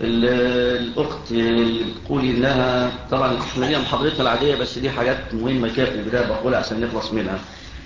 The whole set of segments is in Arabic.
الأخت اللي بتقول إنها طبعا إحنا ليها محاضرتها العادية، بس دي حاجات مهمة كده في البداية بقولها عشان نخلص منها.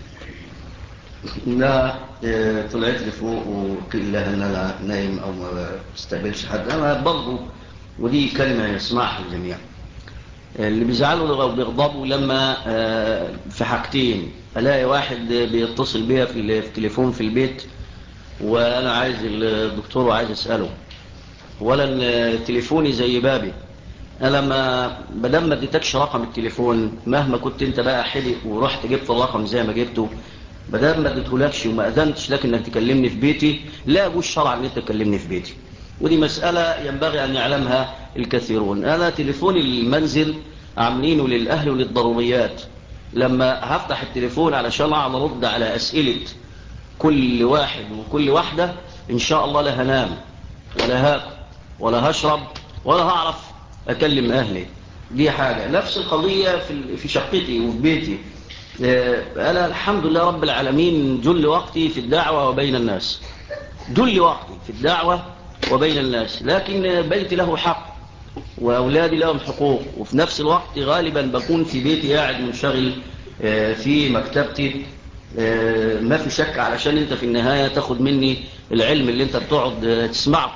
إنها طلعت لي فوق وقيل لها إن أنا نايم أو ما بستقبلش حد. أنا برضه ودي كلمة يسمعها الجميع. اللي بيزعلوا أو بيغضبوا لما في حاجتين: ألاقي واحد بيتصل بيا في التليفون في البيت وأنا عايز الدكتور وعايز أسأله، ولا تليفوني زي بابي. أنا بدل ما اديتكش رقم التليفون مهما كنت انت بقى حدق ورحت جبت الرقم زي ما جبته، بدل ما اديتهولكش وما اذنتش لك انك تكلمني في بيتي، لا يجوز شرعا ان انت تكلمني في بيتي. ودي مسألة ينبغي ان يعلمها الكثيرون. انا تليفوني المنزل عاملينه للاهل وللضروريات. لما هفتح التليفون علشان اقعد ارد على اسئلة كل واحد وكل واحدة ان شاء الله لا هنام ولا هاكل ولا هشرب ولا هعرف اكلم اهلي. دي حاجة. نفس القضية في شقتي وفي بيتي. انا الحمد لله رب العالمين جل وقتي في الدعوة وبين الناس، جل وقتي في الدعوة وبين الناس، لكن بيتي له حق واولادي لهم حقوق، وفي نفس الوقت غالبا بكون في بيتي قاعد منشغل في مكتبتي. ما في شك علشان انت في النهاية تاخد مني العلم اللي انت بتقعد تسمعه.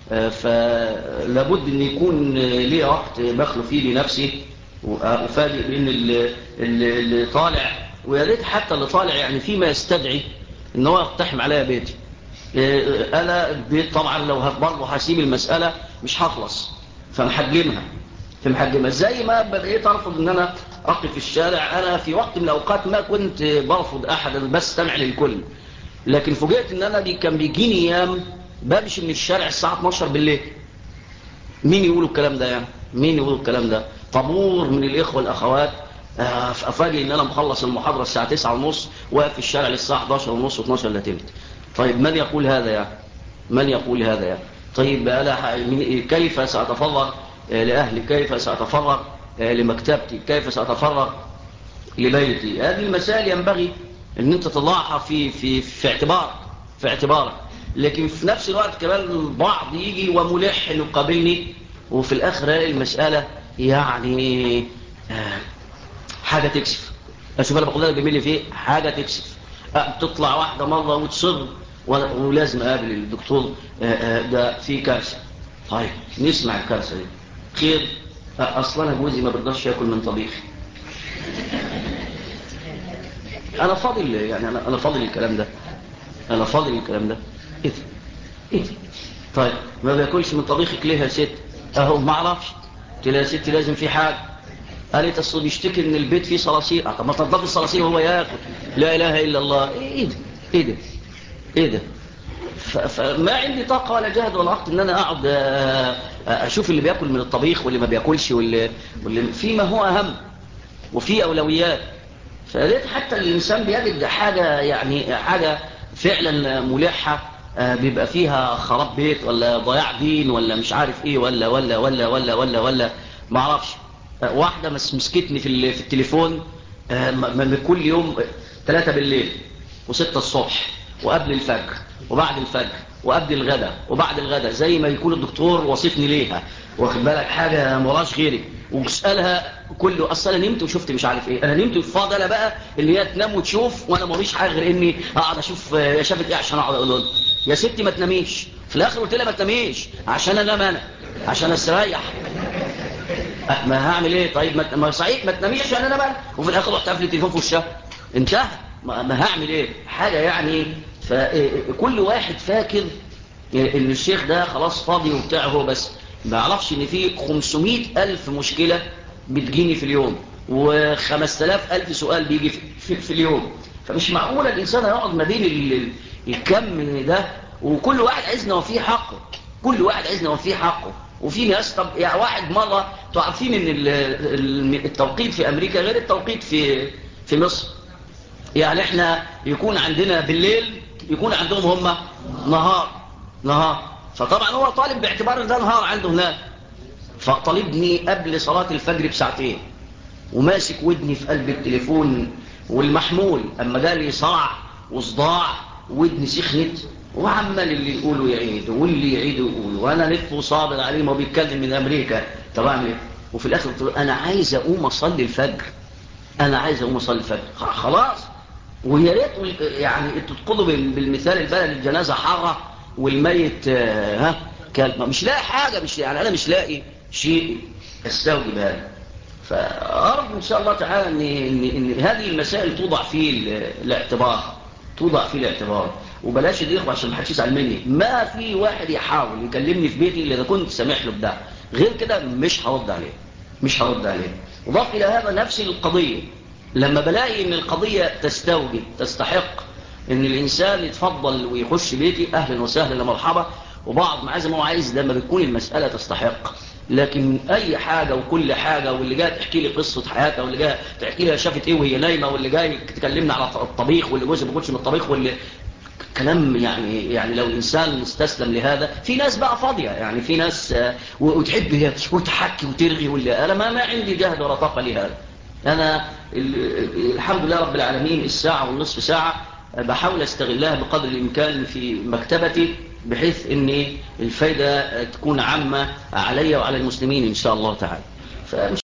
فلابد ان يكون لي وقت بخلو فيه لنفسي وافاجئ بان اللي طالع، ويا ريت حتى اللي طالع يعني فيما يستدعي ان هو يقتحم عليا بيتي. انا البيت طبعا لو برضه هسيب المسألة مش هخلص، فمحجمها زي ما بدأت ارفض ان انا اقف في الشارع. انا في وقت من الاوقات ما كنت برفض احدا بس استمع للكل، لكن فوجئت ان انا كان بيجيني ايام بمشي من الشارع الساعة 12 بالليل. مين يقولوا الكلام ده يعني؟ مين يقولوا الكلام ده؟ طابور من الاخوة والاخوات. افاجئ ان انا مخلص المحاضرة الساعة 9:30 واقف في الشارع للساعة 11:30 و12 الا تلت. طيب من يقول هذا يعني؟ من يقول هذا يعني؟ طيب أنا كيف سأتفرغ لأهلي؟ كيف سأتفرغ لمكتبتي؟ كيف سأتفرغ لبيتي؟ هذه المسائل ينبغي أن أنت تضعها في اعتبارك. لكن في نفس الوقت كمان البعض يجي وملح يقابلني وفي الآخر المسألة يعني حاجة تكسف. أشوف أنا بقول لك جميل فيه حاجة تكسف. تطلع واحدة مرة وتصر ولازم أقابل الدكتور، ده في كارثة. طيب نسمع الكارثة دي خير. أصلا جوزي ما بيقدرش ياكل من طبيخي. أنا فاضل يعني أنا فاضل الكلام ده. أنا فاضل الكلام ده. إيه ده؟ إيه ده؟ طيب ما بياكلش من طبيخك ليه يا ست؟ أهو ما أعرفش. قلت لها يا ست لازم في حاجة. قالت أصل بيشتكي إن البيت فيه صراصير. طب ما تنظف الصراصير وهو ياكل. لا إله إلا الله. إيه ده؟ إيه ده؟ إيه ده؟ فما عندي طاقة ولا جهد ولا وقت ان انا اقعد اشوف اللي بياكل من الطبيخ واللي ما بياكلش واللي فيما هو اهم وفي اولويات. فلقيت حتى الانسان بيجد حاجة يعني حاجة فعلا ملحة بيبقى فيها خراب بيت ولا ضياع دين ولا مش عارف ايه ولا ما اعرفش. واحدة مسكتني في التليفون كل يوم 3 بالليل و6 الصبح وقبل الفجر وبعد الفجر وقبل الغداء وبعد الغداء، زي ما يكون الدكتور وصفني ليها، واخد بالك حاجة مراش غيري. واسألها كله اصل انا نمت وشفت مش عارف ايه. انا نمت وفاضل انا بقى اللي هي تنام وتشوف وانا ماليش حاجه غير اني اقعد اشوف هي شافت ايه عشان اقعد اقول لها يا ستي ما تناميش. في الاخر قلت لها ما تناميش عشان انام انا عشان استريح. ما هعمل ايه؟ طيب ما صحيح ما تناميش عشان انا بقى. وفي الاخر رحت قافل التليفون في وشها. انتهى. ما هعمل ايه؟ حاجه يعني. فكل واحد فاكر ان الشيخ ده خلاص فاضي وبتاع هو بس، ما يعرفش ان في 500,000 مشكله بتجيني في اليوم و5000 سؤال بيجي في اليوم. فمش معقول الانسان يقعد ما بين الكم ده، وكل واحد عايزنا وفيه حقه. كل واحد عايزنا وفيه حقه. وفي ناس طب يعني واحد مره تعرفين ان التوقيت في امريكا غير التوقيت في مصر. يعني احنا يكون عندنا بالليل يكون عندهم هم نهار. فطبعا هو طالب باعتبار ان ده نهار عنده هناك. فطالبني قبل صلاة الفجر بساعتين وماسك ودني في قلب التليفون والمحمول. اما جالي صرع وصداع ودني سخنت وعمال اللي يقولوا يعيد واللي يعيد يقول، وانا لف وصابر عليه ما بيتكلم من امريكا. طب اعمل ايه؟ وفي الاخر قلت له انا عايز اقوم اصلي الفجر، انا عايز اقوم اصلي الفجر خلاص. ويا ريت يعني انتوا تقولوا بالمثال البلد الجنازه حاره والميت ها كلمه مش لاقي حاجه، مش يعني انا مش لاقي شيء استوجب هذا. فارجو ان شاء الله تعالى ان هذه المسائل توضع في الاعتبار، توضع في الاعتبار. وبلاش الاخوه عشان ما حدش يزعل مني، ما في واحد يحاول يكلمني في بيتي الا اذا كنت سامح له بده، غير كده مش هرد عليه، مش هرد عليه. وضاف الى هذا نفس القضيه، لما بلاقي ان القضيه تستوجب تستحق ان الانسان يتفضل ويخش بيتي، اهلا وسهلا مرحبا، وبعض معاه زي ما هو عايز لما بتكون المساله تستحق. لكن اي حاجه وكل حاجه، واللي جاي تحكي لي قصه حياتها، واللي جاي تحكي لي شافت ايه وهي نايمه، واللي جاي تكلمنا على الطبيخ، واللي جوزها ما بياكلش من الطبيخ، واللي كلام يعني لو الانسان استسلم لهذا. في ناس بقى فاضيه، يعني في ناس وتحب هي وتحكي وترغي، واللي انا ما عندي جهد ولا طاقه لهذا. انا الحمد لله رب العالمين الساعه والنصف ساعه بحاول استغلها بقدر الامكان في مكتبتي، بحيث ان الفايده تكون عامه علي وعلى المسلمين ان شاء الله تعالى.